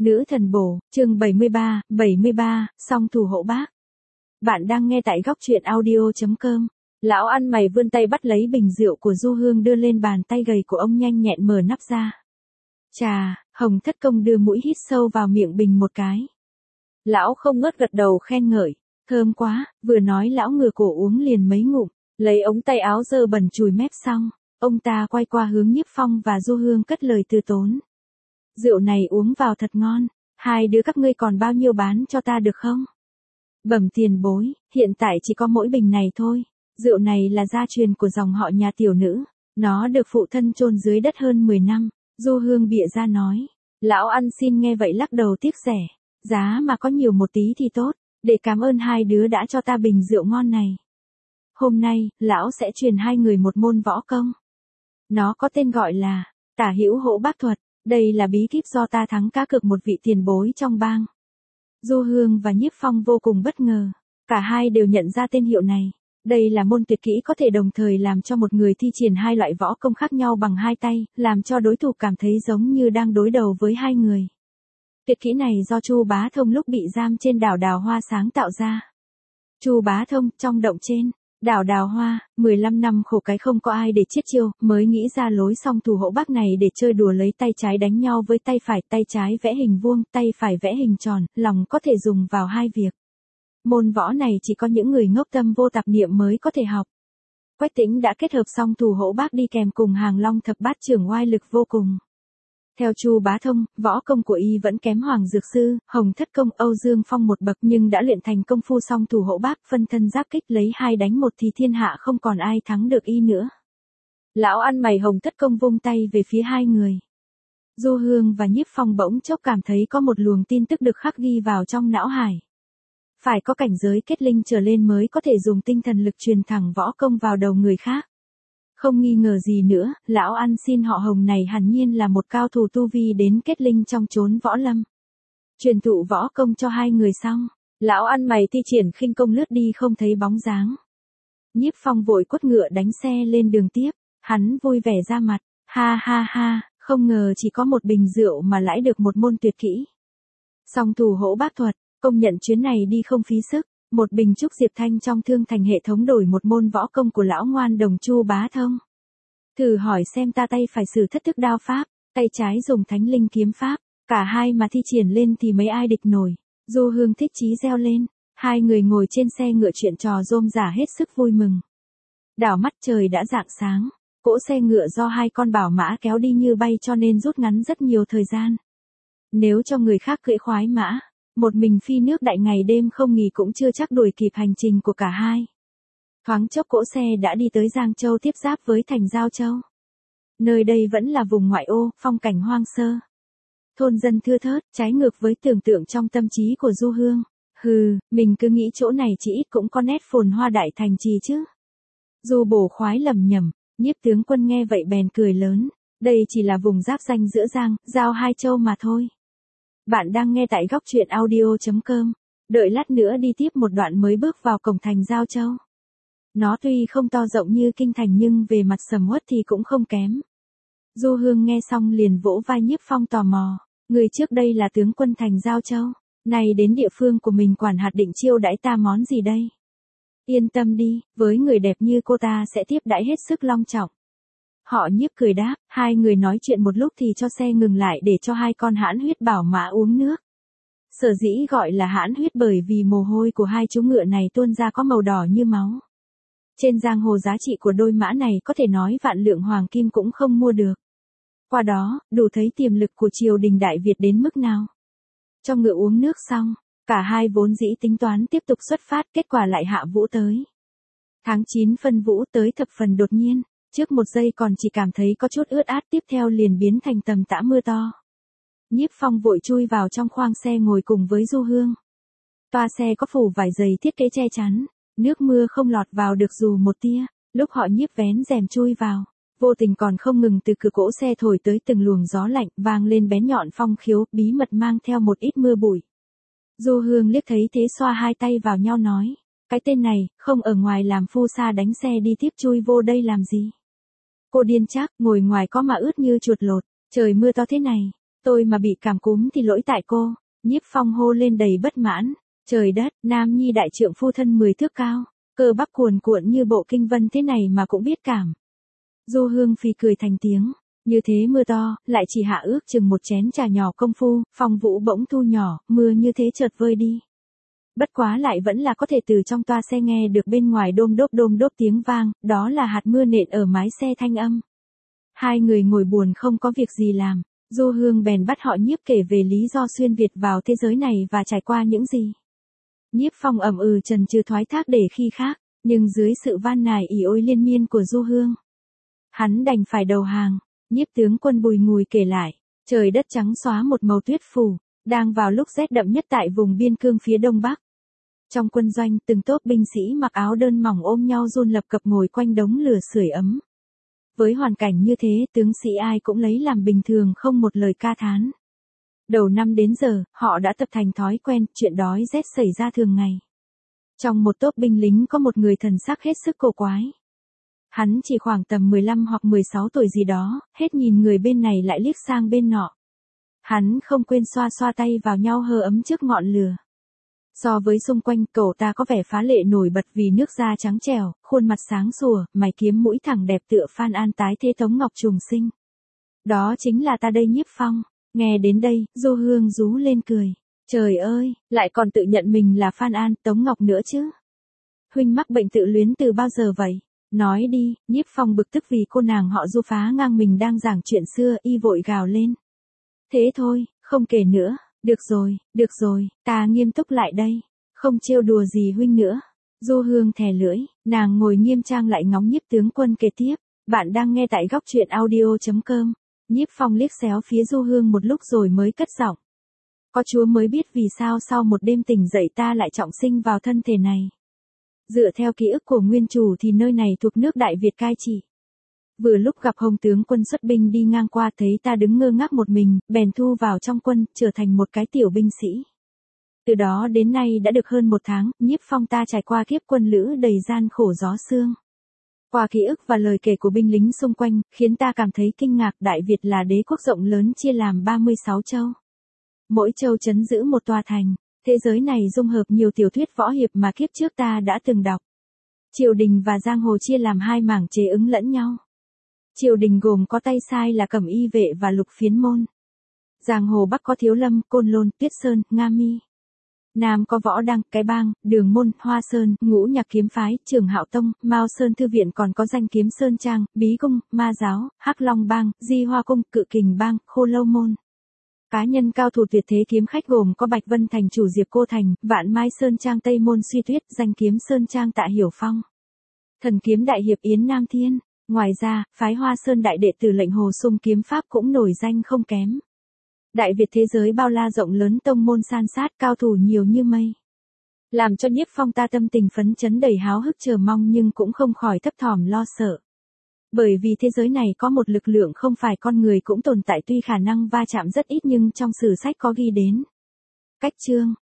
Nữ thần bổ, chương 73, song thủ hộ bác. Bạn đang nghe tại góc truyện audio.com. Lão ăn mày vươn tay bắt lấy bình rượu của Du Hương đưa lên bàn tay gầy của ông nhanh nhẹn mở nắp ra. Chà, Hồng Thất Công đưa mũi hít sâu vào miệng bình một cái. Lão không ngớt gật đầu khen ngợi, thơm quá, vừa nói lão ngửa cổ uống liền mấy ngụm, lấy ống tay áo dơ bẩn chùi mép xong, ông ta quay qua hướng Nhiếp Phong và Du Hương cất lời từ tốn. Rượu này uống vào thật ngon, hai đứa các ngươi còn bao nhiêu bán cho ta được không? Bẩm tiền bối, hiện tại chỉ có mỗi bình này thôi, rượu này là gia truyền của dòng họ nhà tiểu nữ, nó được phụ thân chôn dưới đất hơn 10 năm, Du Hương bịa ra nói. Lão ăn xin nghe vậy lắc đầu tiếc rẻ, giá mà có nhiều một tí thì tốt, để cảm ơn hai đứa đã cho ta bình rượu ngon này. Hôm nay, lão sẽ truyền hai người một môn võ công. Nó có tên gọi là Tả Hữu Hỗ Bác Thuật. Đây là bí kíp do ta thắng cá cược một vị tiền bối trong bang. Du Hương và Nhiếp Phong vô cùng bất ngờ. Cả hai đều nhận ra tên hiệu này. Đây là môn tuyệt kỹ có thể đồng thời làm cho một người thi triển hai loại võ công khác nhau bằng hai tay, làm cho đối thủ cảm thấy giống như đang đối đầu với hai người. Tuyệt kỹ này do Chu Bá Thông lúc bị giam trên đảo Đào Hoa sáng tạo ra. Chu Bá Thông trong động trên đảo Đào Hoa, 15 năm khổ cái không có ai để chiết chiêu, mới nghĩ ra lối song thủ hộ bác này để chơi đùa lấy tay trái đánh nhau với tay phải, tay trái vẽ hình vuông, tay phải vẽ hình tròn, lòng có thể dùng vào hai việc. Môn võ này chỉ có những người ngốc tâm vô tạp niệm mới có thể học. Quách Tĩnh đã kết hợp song thủ hộ bác đi kèm cùng Hàng Long thập bát trưởng oai lực vô cùng. Theo Chu Bá Thông, võ công của y vẫn kém Hoàng Dược Sư, Hồng Thất Công, Âu Dương Phong một bậc nhưng đã luyện thành công phu song thủ hộ bác, phân thân giáp kích lấy hai đánh một thì thiên hạ không còn ai thắng được y nữa. Lão ăn mày Hồng Thất Công vung tay về phía hai người. Du Hương và Nhiếp Phong bỗng chốc cảm thấy có một luồng tin tức được khắc ghi vào trong não hải. Phải có cảnh giới kết linh trở lên mới có thể dùng tinh thần lực truyền thẳng võ công vào đầu người khác. Không nghi ngờ gì nữa, lão ăn xin họ Hồng này hẳn nhiên là một cao thủ tu vi đến kết linh trong chốn võ lâm. Truyền thụ võ công cho hai người xong, lão ăn mày thi triển khinh công lướt đi không thấy bóng dáng. Nhiếp Phong vội quất ngựa đánh xe lên đường tiếp, hắn vui vẻ ra mặt, ha ha ha, không ngờ chỉ có một bình rượu mà lãi được một môn tuyệt kỹ. Song thủ hộ bác thuật, công nhận chuyến này đi không phí sức. Một bình trúc diệp thanh trong thương thành hệ thống đổi một môn võ công của lão ngoan đồng Chu Bá Thông. Thử hỏi xem ta tay phải sử thất thức đao pháp, tay trái dùng thánh linh kiếm pháp, cả hai mà thi triển lên thì mấy ai địch nổi. Du Hương thích chí reo lên, hai người ngồi trên xe ngựa chuyện trò rôm rả hết sức vui mừng. Đảo mắt trời đã rạng sáng, cỗ xe ngựa do hai con bảo mã kéo đi như bay cho nên rút ngắn rất nhiều thời gian. Nếu cho người khác cưỡi khoái mã, một mình phi nước đại ngày đêm không nghỉ cũng chưa chắc đuổi kịp hành trình của cả hai. Thoáng chốc cỗ xe đã đi tới Giang Châu tiếp giáp với thành Giao Châu. Nơi đây vẫn là vùng ngoại ô, phong cảnh hoang sơ. Thôn dân thưa thớt, trái ngược với tưởng tượng trong tâm trí của Du Hương. Hừ, mình cứ nghĩ chỗ này chỉ ít cũng có nét phồn hoa đại thành trì chứ. Du Bổ khoái lầm nhầm, Nhiếp tướng quân nghe vậy bèn cười lớn. Đây chỉ là vùng giáp ranh giữa Giang, Giao hai châu mà thôi. Bạn đang nghe tại góc truyện audio.com. Đợi lát nữa đi tiếp một đoạn mới bước vào cổng thành Giao Châu. Nó tuy không to rộng như kinh thành nhưng về mặt sầm uất thì cũng không kém. Du Hương nghe xong liền vỗ vai Nhiếp Phong tò mò. Người trước đây là tướng quân thành Giao Châu, nay đến địa phương của mình quản hạt định chiêu đãi ta món gì đây? Yên tâm đi, với người đẹp như cô ta sẽ tiếp đãi hết sức long trọng. Họ Nhiếp cười đáp, hai người nói chuyện một lúc thì cho xe ngừng lại để cho hai con hãn huyết bảo mã uống nước. Sở dĩ gọi là hãn huyết bởi vì mồ hôi của hai chú ngựa này tuôn ra có màu đỏ như máu. Trên giang hồ giá trị của đôi mã này có thể nói vạn lượng hoàng kim cũng không mua được. Qua đó, đủ thấy tiềm lực của triều đình Đại Việt đến mức nào. Cho ngựa uống nước xong, cả hai vốn dĩ tính toán tiếp tục xuất phát, kết quả lại hạ vũ tới. Tháng 9 phân vũ tới thập phần đột nhiên. Trước một giây còn chỉ cảm thấy có chút ướt át, tiếp theo liền biến thành tầm tã mưa to. Nhiếp Phong vội chui vào trong khoang xe ngồi cùng với Du Hương. Toa xe có phủ vải dày thiết kế che chắn, nước mưa không lọt vào được dù một tia. Lúc họ Nhiếp vén rèm chui vào, vô tình còn không ngừng từ cửa cỗ xe thổi tới từng luồng gió lạnh vang lên bén nhọn phong khiếu, bí mật mang theo một ít mưa bụi. Du Hương liếc thấy thế xoa hai tay vào nhau nói, cái tên này, không ở ngoài làm phu sa đánh xe đi tiếp chui vô đây làm gì? Cô điên chắc, ngồi ngoài có mà ướt như chuột lột, trời mưa to thế này, Tôi mà bị cảm cúm thì lỗi tại cô. Nhiếp Phong hô lên đầy bất mãn. Trời đất, nam nhi đại trượng phu thân 10 thước cao, cơ bắp cuồn cuộn như bộ kinh vân thế này mà cũng biết cảm. Du Hương phì cười thành tiếng. Như thế mưa to, lại chỉ hạ ước chừng một chén trà nhỏ công phu, Phong Vũ bỗng thu nhỏ, mưa như thế chợt vơi đi. Bất quá lại vẫn là có thể từ trong toa xe nghe được bên ngoài đôm đốp tiếng vang, đó là hạt mưa nện ở mái xe thanh âm. Hai người ngồi buồn không có việc gì làm, Du Hương bèn bắt họ Nhiếp kể về lý do xuyên Việt vào thế giới này và trải qua những gì. Nhiếp Phong ậm trần trừ thoái thác để khi khác, nhưng dưới sự van nài ỉ ôi liên miên của Du Hương, hắn đành phải đầu hàng. Nhiếp tướng quân bùi ngùi kể lại, trời đất trắng xóa một màu tuyết phủ, đang vào lúc rét đậm nhất tại vùng biên cương phía đông bắc. Trong quân doanh, từng tốp binh sĩ mặc áo đơn mỏng ôm nhau run lập cập ngồi quanh đống lửa sưởi ấm. Với hoàn cảnh như thế, tướng sĩ ai cũng lấy làm bình thường không một lời ca thán. Đầu năm đến giờ, họ đã tập thành thói quen, chuyện đói rét xảy ra thường ngày. Trong một tốp binh lính có một người thần sắc hết sức cổ quái. Hắn chỉ khoảng tầm 15 hoặc 16 tuổi gì đó, hết nhìn người bên này lại liếc sang bên nọ. Hắn không quên xoa xoa tay vào nhau hơ ấm trước ngọn lửa. So với xung quanh, cậu ta có vẻ phá lệ nổi bật vì nước da trắng trẻo, khuôn mặt sáng sủa, mày kiếm mũi thẳng đẹp tựa Phan An tái thế Tống Ngọc trùng sinh. Đó chính là ta đây Nhiếp Phong. Nghe đến đây, Du Hương rú lên cười. Trời ơi, lại còn tự nhận mình là Phan An, Tống Ngọc nữa chứ. Huynh mắc bệnh tự luyến từ bao giờ vậy? Nói đi. Nhiếp Phong bực tức vì cô nàng họ Du phá ngang mình đang giảng chuyện xưa, y vội gào lên. Thế thôi, không kể nữa. Được rồi, ta nghiêm túc lại đây. Không trêu đùa gì huynh nữa. Du Hương thè lưỡi, nàng ngồi nghiêm trang lại ngóng Nhiếp tướng quân kể tiếp. Bạn đang nghe tại góc truyện audio.com. Nhiếp Phong liếc xéo phía Du Hương một lúc rồi mới cất giọng. Có Chúa mới biết vì sao sau một đêm tỉnh dậy ta lại trọng sinh vào thân thể này. Dựa theo ký ức của nguyên chủ thì nơi này thuộc nước Đại Việt cai trị. Vừa lúc gặp Hồng tướng quân xuất binh đi ngang qua thấy ta đứng ngơ ngác một mình, bèn thu vào trong quân, trở thành một cái tiểu binh sĩ. Từ đó đến nay đã được hơn 1 tháng, Nhiếp Phong ta trải qua kiếp quân lữ đầy gian khổ gió sương. Qua ký ức và lời kể của binh lính xung quanh, khiến ta cảm thấy kinh ngạc. Đại Việt là đế quốc rộng lớn chia làm 36 châu. Mỗi châu trấn giữ một tòa thành. Thế giới này dung hợp nhiều tiểu thuyết võ hiệp mà kiếp trước ta đã từng đọc. Triều đình và giang hồ chia làm 2 mảng chế ứng lẫn nhau. Triều đình gồm có Tây Sai là Cẩm Y vệ và Lục Phiến môn. Giang hồ Bắc có Thiếu Lâm, Côn Lôn, Tuyết Sơn, Nga Mi. Nam có Võ Đăng, Cái Bang, Đường Môn, Hoa Sơn, Ngũ Nhạc kiếm phái, Trường Hạo Tông, Mao Sơn thư viện, còn có Danh Kiếm Sơn Trang, Bí Cung, Ma Giáo, Hắc Long Bang, Di Hoa Cung, Cự Kình Bang, Khô Lâu môn. Cá nhân cao thủ tuyệt thế kiếm khách gồm có Bạch Vân Thành chủ Diệp Cô Thành, Vạn Mai Sơn Trang Tây Môn Suy Tuyết, Danh Kiếm Sơn Trang Tạ Hiểu Phong. Thần kiếm đại hiệp Yến Nam Thiên. Ngoài ra, phái Hoa Sơn đại đệ tử Lệnh Hồ Sung kiếm pháp cũng nổi danh không kém. Đại Việt thế giới bao la rộng lớn, tông môn san sát, cao thủ nhiều như mây. Làm cho Nhiếp Phong ta tâm tình phấn chấn đầy háo hức chờ mong nhưng cũng không khỏi thấp thỏm lo sợ. Bởi vì thế giới này có một lực lượng không phải con người cũng tồn tại, tuy khả năng va chạm rất ít nhưng trong sử sách có ghi đến. Cách chương,